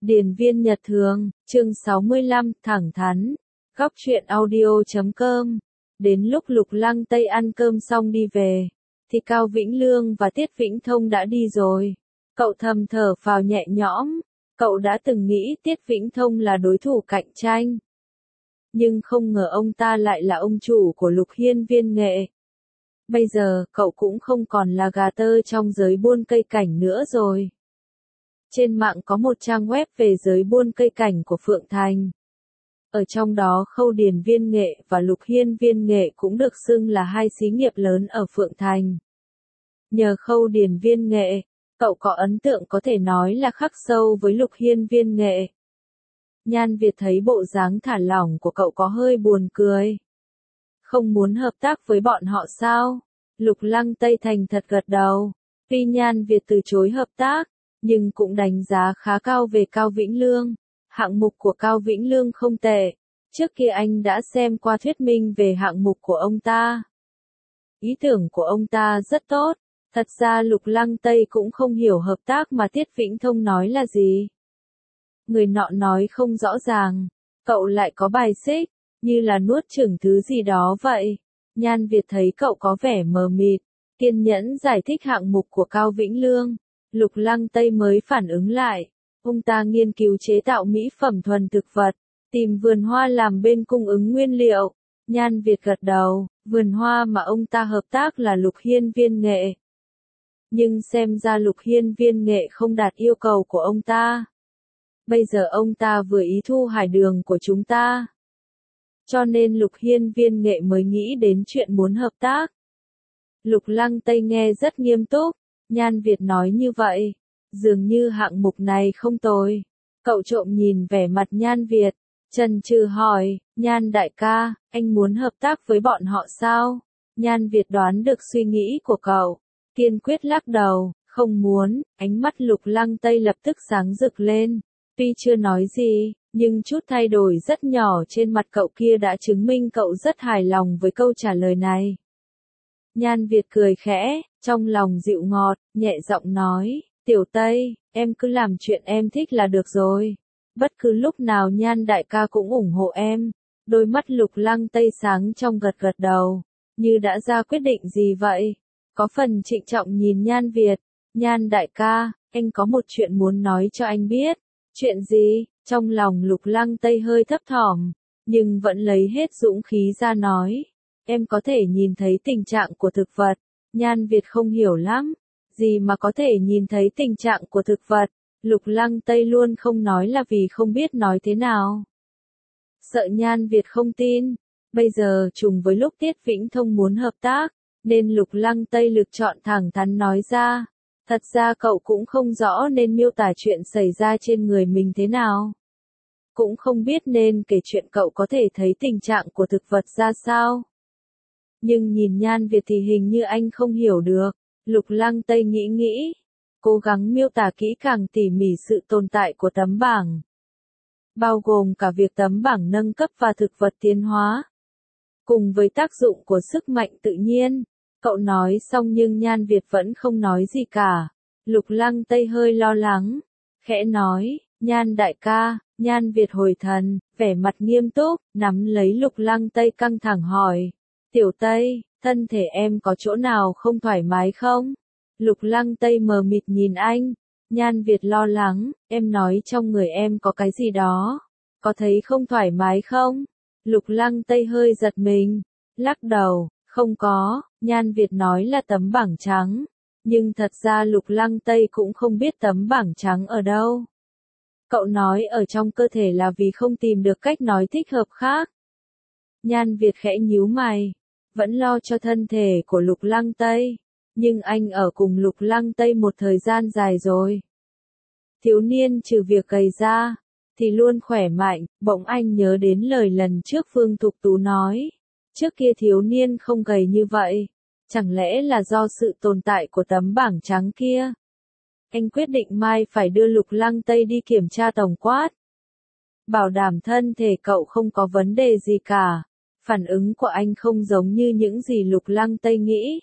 Điền viên Nhật Thường, chương 65, thẳng thắn. Góc truyện audio.com. Đến lúc Lục Lăng Tây ăn cơm xong đi về, thì Cao Vĩnh Lương và Tiết Vĩnh Thông đã đi rồi. Cậu thầm thở phào nhẹ nhõm, cậu đã từng nghĩ Tiết Vĩnh Thông là đối thủ cạnh tranh. Nhưng không ngờ ông ta lại là ông chủ của Lục Hiên Viên Nghệ. Bây giờ, cậu cũng không còn là gà tơ trong giới buôn cây cảnh nữa rồi. Trên mạng có một trang web về giới buôn cây cảnh của Phượng Thành. Ở trong đó Khâu Điền Viên Nghệ và Lục Hiên Viên Nghệ cũng được xưng là hai xí nghiệp lớn ở Phượng Thành. Nhờ Khâu Điền Viên Nghệ, cậu có ấn tượng có thể nói là khắc sâu với Lục Hiên Viên Nghệ. Nhan Việt thấy bộ dáng thả lỏng của cậu có hơi buồn cười. Không muốn hợp tác với bọn họ sao? Lục Lăng Tây thành thật gật đầu. Tuy Nhan Việt từ chối hợp tác, nhưng cũng đánh giá khá cao về Cao Vĩnh Lương. Hạng mục của Cao Vĩnh Lương không tệ. Trước kia anh đã xem qua thuyết minh về hạng mục của ông ta. Ý tưởng của ông ta rất tốt. Thật ra Lục Lăng Tây cũng không hiểu hợp tác mà Tiết Vĩnh Thông nói là gì. Người nọ nói không rõ ràng, cậu lại có bài xích, như là nuốt chửng thứ gì đó vậy. Nhan Việt thấy cậu có vẻ mờ mịt, kiên nhẫn giải thích hạng mục của Cao Vĩnh Lương. Lục Lăng Tây mới phản ứng lại, ông ta nghiên cứu chế tạo mỹ phẩm thuần thực vật, tìm vườn hoa làm bên cung ứng nguyên liệu. Nhan Việt gật đầu, vườn hoa mà ông ta hợp tác là Lục Hiên Viên Nghệ. Nhưng xem ra Lục Hiên Viên Nghệ không đạt yêu cầu của ông ta. Bây giờ ông ta vừa ý thu hải đường của chúng ta. Cho nên Lục Hiên Viên Nghệ mới nghĩ đến chuyện muốn hợp tác. Lục Lăng Tây nghe rất nghiêm túc. Nhan Việt nói như vậy, dường như hạng mục này không tồi. Cậu trộm nhìn vẻ mặt Nhan Việt, chần chừ hỏi, Nhan đại ca, anh muốn hợp tác với bọn họ sao? Nhan Việt đoán được suy nghĩ của cậu, kiên quyết lắc đầu, không muốn. Ánh mắt Lục Lăng Tây lập tức sáng rực lên. Tuy chưa nói gì, nhưng chút thay đổi rất nhỏ trên mặt cậu kia đã chứng minh cậu rất hài lòng với câu trả lời này. Nhan Việt cười khẽ, trong lòng dịu ngọt, nhẹ giọng nói, Tiểu Tây, em cứ làm chuyện em thích là được rồi. Bất cứ lúc nào Nhan đại ca cũng ủng hộ em. Đôi mắt Lục Lăng Tây sáng trong gật gật đầu, như đã ra quyết định gì vậy. Có phần trịnh trọng nhìn Nhan Việt, Nhan đại ca, anh có một chuyện muốn nói cho anh biết. Chuyện gì? Trong lòng Lục Lăng Tây hơi thấp thỏm, nhưng vẫn lấy hết dũng khí ra nói. Em có thể nhìn thấy tình trạng của thực vật. Nhan Việt không hiểu lắm. Gì mà có thể nhìn thấy tình trạng của thực vật? Lục Lăng Tây luôn không nói là vì không biết nói thế nào. Sợ Nhan Việt không tin. Bây giờ trùng với lúc Tiết Vĩnh Thông muốn hợp tác, nên Lục Lăng Tây lựa chọn thẳng thắn nói ra. Thật ra cậu cũng không rõ nên miêu tả chuyện xảy ra trên người mình thế nào. Cũng không biết nên kể chuyện cậu có thể thấy tình trạng của thực vật ra sao. Nhưng nhìn Nhan Việt thì hình như anh không hiểu được. Lục Lăng Tây nghĩ, cố gắng miêu tả kỹ càng tỉ mỉ sự tồn tại của tấm bảng. Bao gồm cả việc tấm bảng nâng cấp và thực vật tiến hóa. Cùng với tác dụng của sức mạnh tự nhiên. Cậu nói xong nhưng Nhan Việt vẫn không nói gì cả. Lục Lăng Tây hơi lo lắng, khẽ nói, Nhan đại ca. Nhan Việt hồi thần, vẻ mặt nghiêm túc, nắm lấy Lục Lăng Tây căng thẳng hỏi, Tiểu Tây, thân thể em có chỗ nào không thoải mái không? Lục Lăng Tây mờ mịt nhìn anh. Nhan Việt lo lắng, em nói trong người em có cái gì đó, có thấy không thoải mái không? Lục Lăng Tây hơi giật mình, lắc đầu, không có. Nhan Việt nói là tấm bảng trắng, nhưng thật ra Lục Lăng Tây cũng không biết tấm bảng trắng ở đâu. Cậu nói ở trong cơ thể là vì không tìm được cách nói thích hợp khác. Nhan Việt khẽ nhíu mày, vẫn lo cho thân thể của Lục Lăng Tây, nhưng anh ở cùng Lục Lăng Tây một thời gian dài rồi. Thiếu niên trừ việc gầy ra, thì luôn khỏe mạnh. Bỗng anh nhớ đến lời lần trước Phương Thục Tú nói, trước kia thiếu niên không gầy như vậy, chẳng lẽ là do sự tồn tại của tấm bảng trắng kia. Anh quyết định mai phải đưa Lục Lăng Tây đi kiểm tra tổng quát. Bảo đảm thân thể cậu không có vấn đề gì cả. Phản ứng của anh không giống như những gì Lục Lăng Tây nghĩ.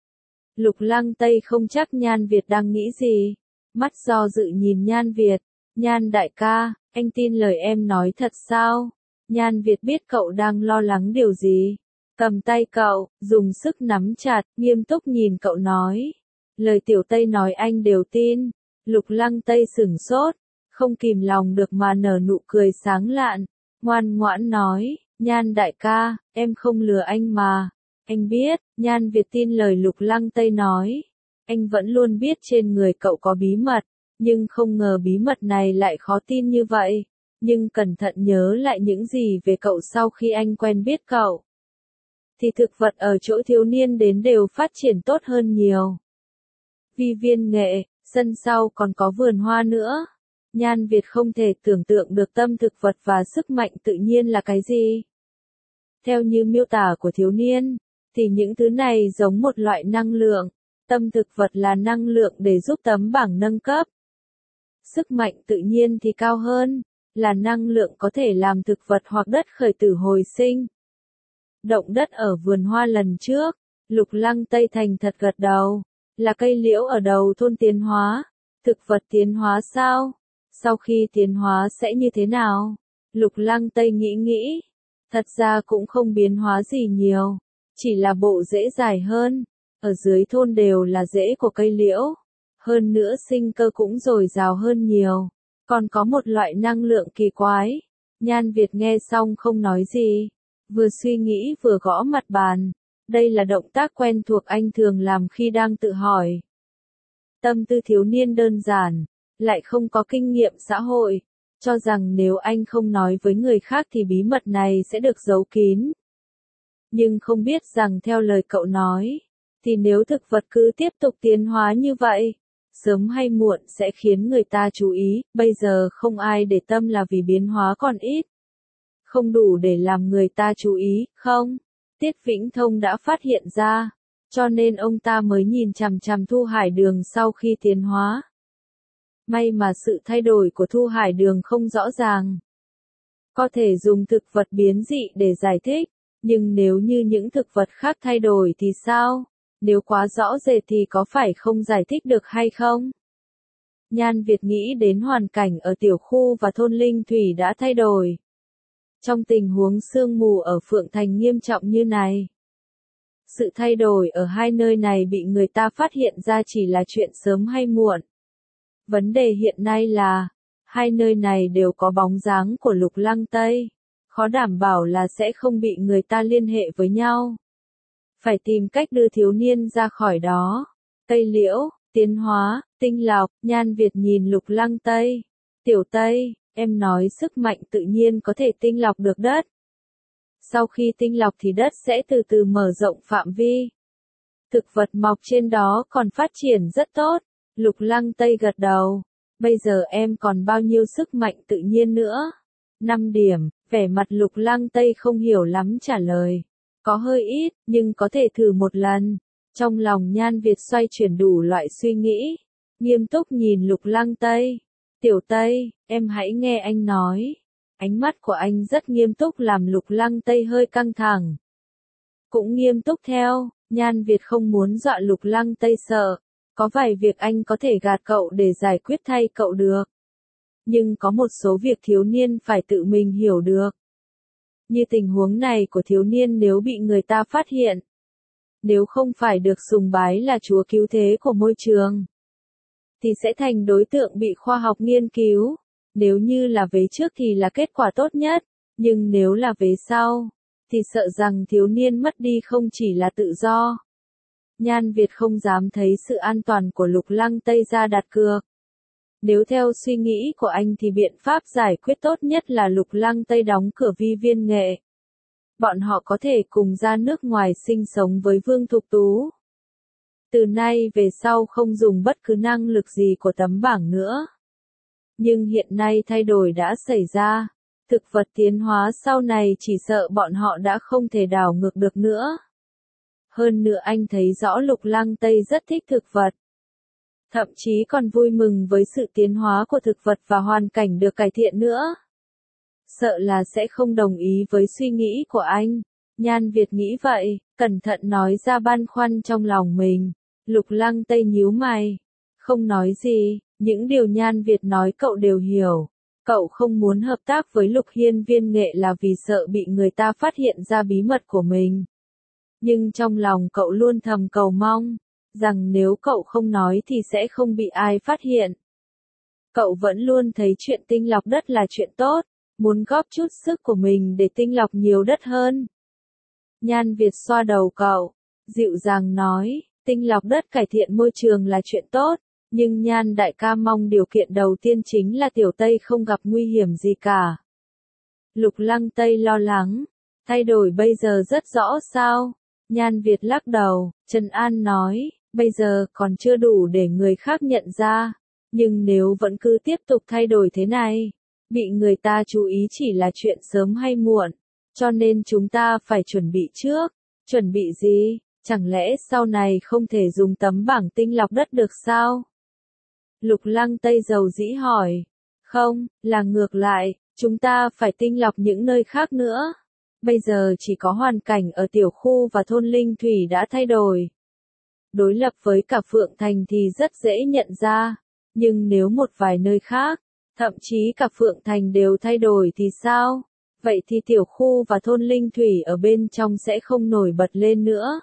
Lục Lăng Tây không chắc Nhan Việt đang nghĩ gì. Mắt do dự nhìn Nhan Việt. Nhan đại ca, anh tin lời em nói thật sao? Nhan Việt biết cậu đang lo lắng điều gì. Cầm tay cậu, dùng sức nắm chặt, nghiêm túc nhìn cậu nói. Lời Tiểu Tây nói anh đều tin. Lục Lăng Tây sửng sốt, không kìm lòng được mà nở nụ cười sáng lạn, ngoan ngoãn nói, Nhan đại ca, em không lừa anh mà. Anh biết, Nhan Việt tin lời Lục Lăng Tây nói. Anh vẫn luôn biết trên người cậu có bí mật, nhưng không ngờ bí mật này lại khó tin như vậy. Nhưng cẩn thận nhớ lại những gì về cậu sau khi anh quen biết cậu, thì thực vật ở chỗ thiếu niên đến đều phát triển tốt hơn nhiều. Vi viên nghệ, sân sau còn có vườn hoa nữa. Nhan Việt không thể tưởng tượng được tâm thực vật và sức mạnh tự nhiên là cái gì. Theo như miêu tả của thiếu niên, thì những thứ này giống một loại năng lượng. Tâm thực vật là năng lượng để giúp tấm bảng nâng cấp. Sức mạnh tự nhiên thì cao hơn, là năng lượng có thể làm thực vật hoặc đất khởi tử hồi sinh. Động đất ở vườn hoa lần trước, Lục Lăng Tây thành thật gật đầu, là cây liễu ở đầu thôn tiến hóa. Thực vật tiến hóa sao? Sau khi tiến hóa sẽ như thế nào? Lục Lăng Tây nghĩ, thật ra cũng không biến hóa gì nhiều, chỉ là bộ rễ dài hơn, ở dưới thôn đều là rễ của cây liễu, hơn nữa sinh cơ cũng dồi dào hơn nhiều, còn có một loại năng lượng kỳ quái. Nhan Việt nghe xong không nói gì, vừa suy nghĩ vừa gõ mặt bàn, đây là động tác quen thuộc anh thường làm khi đang tự hỏi. Tâm tư thiếu niên đơn giản, lại không có kinh nghiệm xã hội, cho rằng nếu anh không nói với người khác thì bí mật này sẽ được giấu kín. Nhưng không biết rằng theo lời cậu nói, thì nếu thực vật cứ tiếp tục tiến hóa như vậy, sớm hay muộn sẽ khiến người ta chú ý, bây giờ không ai để tâm là vì biến hóa còn ít. Không đủ để làm người ta chú ý, không? Tiết Vĩnh Thông đã phát hiện ra, cho nên ông ta mới nhìn chằm chằm Thu Hải Đường sau khi tiến hóa. May mà sự thay đổi của Thu Hải Đường không rõ ràng. Có thể dùng thực vật biến dị để giải thích, nhưng nếu như những thực vật khác thay đổi thì sao? Nếu quá rõ rệt thì có phải không giải thích được hay không? Nhan Việt nghĩ đến hoàn cảnh ở tiểu khu và thôn Linh Thủy đã thay đổi. Trong tình huống sương mù ở Phượng Thành nghiêm trọng như này, sự thay đổi ở hai nơi này bị người ta phát hiện ra chỉ là chuyện sớm hay muộn. Vấn đề hiện nay là, hai nơi này đều có bóng dáng của Lục Lăng Tây, khó đảm bảo là sẽ không bị người ta liên hệ với nhau. Phải tìm cách đưa thiếu niên ra khỏi đó. Cây liễu, tiến hóa, tinh lọc, Nhan Việt nhìn Lục Lăng Tây. Tiểu Tây, em nói sức mạnh tự nhiên có thể tinh lọc được đất. Sau khi tinh lọc thì đất sẽ từ từ mở rộng phạm vi. Thực vật mọc trên đó còn phát triển rất tốt. Lục Lăng Tây gật đầu. Bây giờ em còn bao nhiêu sức mạnh tự nhiên nữa? 5 điểm, vẻ mặt Lục Lăng Tây không hiểu lắm trả lời. Có hơi ít, nhưng có thể thử một lần. Trong lòng Nhan Việt xoay chuyển đủ loại suy nghĩ. Nghiêm túc nhìn Lục Lăng Tây. Tiểu Tây, em hãy nghe anh nói. Ánh mắt của anh rất nghiêm túc làm Lục Lăng Tây hơi căng thẳng. Cũng nghiêm túc theo, Nhan Việt không muốn dọa Lục Lăng Tây sợ. Có vài việc anh có thể gạt cậu để giải quyết thay cậu được. Nhưng có một số việc thiếu niên phải tự mình hiểu được. Như tình huống này của thiếu niên nếu bị người ta phát hiện. Nếu không phải được sùng bái là chúa cứu thế của môi trường, thì sẽ thành đối tượng bị khoa học nghiên cứu. Nếu như là vế trước thì là kết quả tốt nhất, nhưng nếu là vế sau, thì sợ rằng thiếu niên mất đi không chỉ là tự do. Nhan Việt không dám thấy sự an toàn của Lục Lăng Tây ra đặt cược. Nếu theo suy nghĩ của anh thì biện pháp giải quyết tốt nhất là Lục Lăng Tây đóng cửa vi viên nghệ. Bọn họ có thể cùng ra nước ngoài sinh sống với Vương Thục Tú. Từ nay về sau không dùng bất cứ năng lực gì của tấm bảng nữa. Nhưng hiện nay thay đổi đã xảy ra. Thực vật tiến hóa sau này chỉ sợ bọn họ đã không thể đảo ngược được nữa. Hơn nữa anh thấy rõ Lục Lăng Tây rất thích thực vật. Thậm chí còn vui mừng với sự tiến hóa của thực vật và hoàn cảnh được cải thiện nữa. Sợ là sẽ không đồng ý với suy nghĩ của anh. Nhan Việt nghĩ vậy, cẩn thận nói ra băn khoăn trong lòng mình. Lục Lăng Tây nhíu mày. Không nói gì, Những điều Nhan Việt nói cậu đều hiểu. Cậu không muốn hợp tác với Lục Hiên Viên Nghệ là vì sợ bị người ta phát hiện ra bí mật của mình. Nhưng trong lòng cậu luôn thầm cầu mong, rằng nếu cậu không nói thì sẽ không bị ai phát hiện. Cậu vẫn luôn thấy chuyện tinh lọc đất là chuyện tốt, muốn góp chút sức của mình để tinh lọc nhiều đất hơn. Nhan Việt xoa đầu cậu, dịu dàng nói, tinh lọc đất cải thiện môi trường là chuyện tốt, nhưng Nhan đại ca mong điều kiện đầu tiên chính là Tiểu Tây không gặp nguy hiểm gì cả. Lục Lăng Tây lo lắng, thay đổi bây giờ rất rõ sao? Nhan Việt lắc đầu, trấn an nói, bây giờ còn chưa đủ để người khác nhận ra, nhưng nếu vẫn cứ tiếp tục thay đổi thế này, bị người ta chú ý chỉ là chuyện sớm hay muộn, cho nên chúng ta phải chuẩn bị trước. Chuẩn bị gì? Chẳng lẽ sau này không thể dùng tấm bảng tinh lọc đất được sao? Lục Lăng Tây dầu dĩ hỏi. Không, là ngược lại, chúng ta phải tinh lọc những nơi khác nữa. Bây giờ chỉ có hoàn cảnh ở tiểu khu và thôn Linh Thủy đã thay đổi. Đối lập với cả Phượng Thành thì rất dễ nhận ra, nhưng nếu một vài nơi khác, thậm chí cả Phượng Thành đều thay đổi thì sao? Vậy thì tiểu khu và thôn Linh Thủy ở bên trong sẽ không nổi bật lên nữa.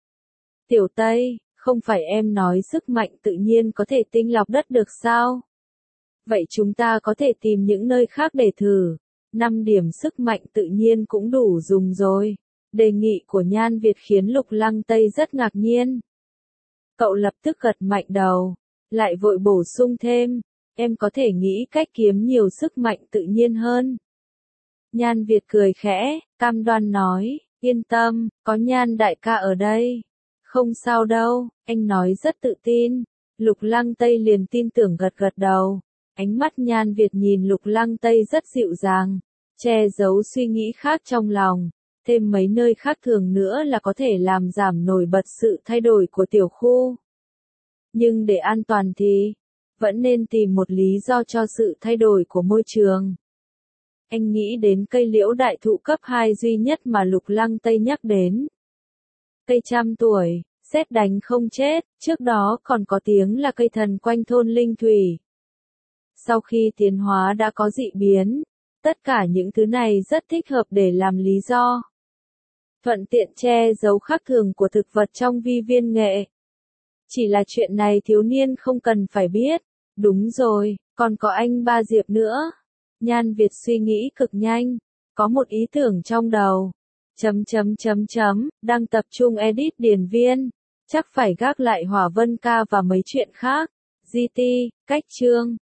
Tiểu Tây, không phải em nói sức mạnh tự nhiên có thể tinh lọc đất được sao? Vậy chúng ta có thể tìm những nơi khác để thử. 5 điểm sức mạnh tự nhiên cũng đủ dùng rồi. Đề nghị của Nhan Việt khiến Lục Lăng Tây rất ngạc nhiên. Cậu lập tức gật mạnh đầu, lại vội bổ sung thêm, em có thể nghĩ cách kiếm nhiều sức mạnh tự nhiên hơn. Nhan Việt cười khẽ, cam đoan nói, yên tâm, có Nhan đại ca ở đây. Không sao đâu, anh nói rất tự tin. Lục Lăng Tây liền tin tưởng gật gật đầu. Ánh mắt Nhan Việt nhìn Lục Lăng Tây rất dịu dàng, che giấu suy nghĩ khác trong lòng. Thêm mấy nơi khác thường nữa là có thể làm giảm nổi bật sự thay đổi của tiểu khu. Nhưng để an toàn thì, vẫn nên tìm một lý do cho sự thay đổi của môi trường. Anh nghĩ đến cây liễu đại thụ cấp 2 duy nhất mà Lục Lăng Tây nhắc đến. Cây 100 tuổi, sét đánh không chết, trước đó còn có tiếng là cây thần quanh thôn Linh Thủy. Sau khi tiến hóa đã có dị biến, tất cả những thứ này rất thích hợp để làm lý do. Thuận tiện che giấu khác thường của thực vật trong vi viên nghệ. Chỉ là chuyện này thiếu niên không cần phải biết. Đúng rồi, còn có anh Ba Diệp nữa. Nhan Việt suy nghĩ cực nhanh, có một ý tưởng trong đầu. Đang tập trung edit điển viên, chắc phải gác lại Hỏa Vân Ca và mấy chuyện khác. GT, cách chương.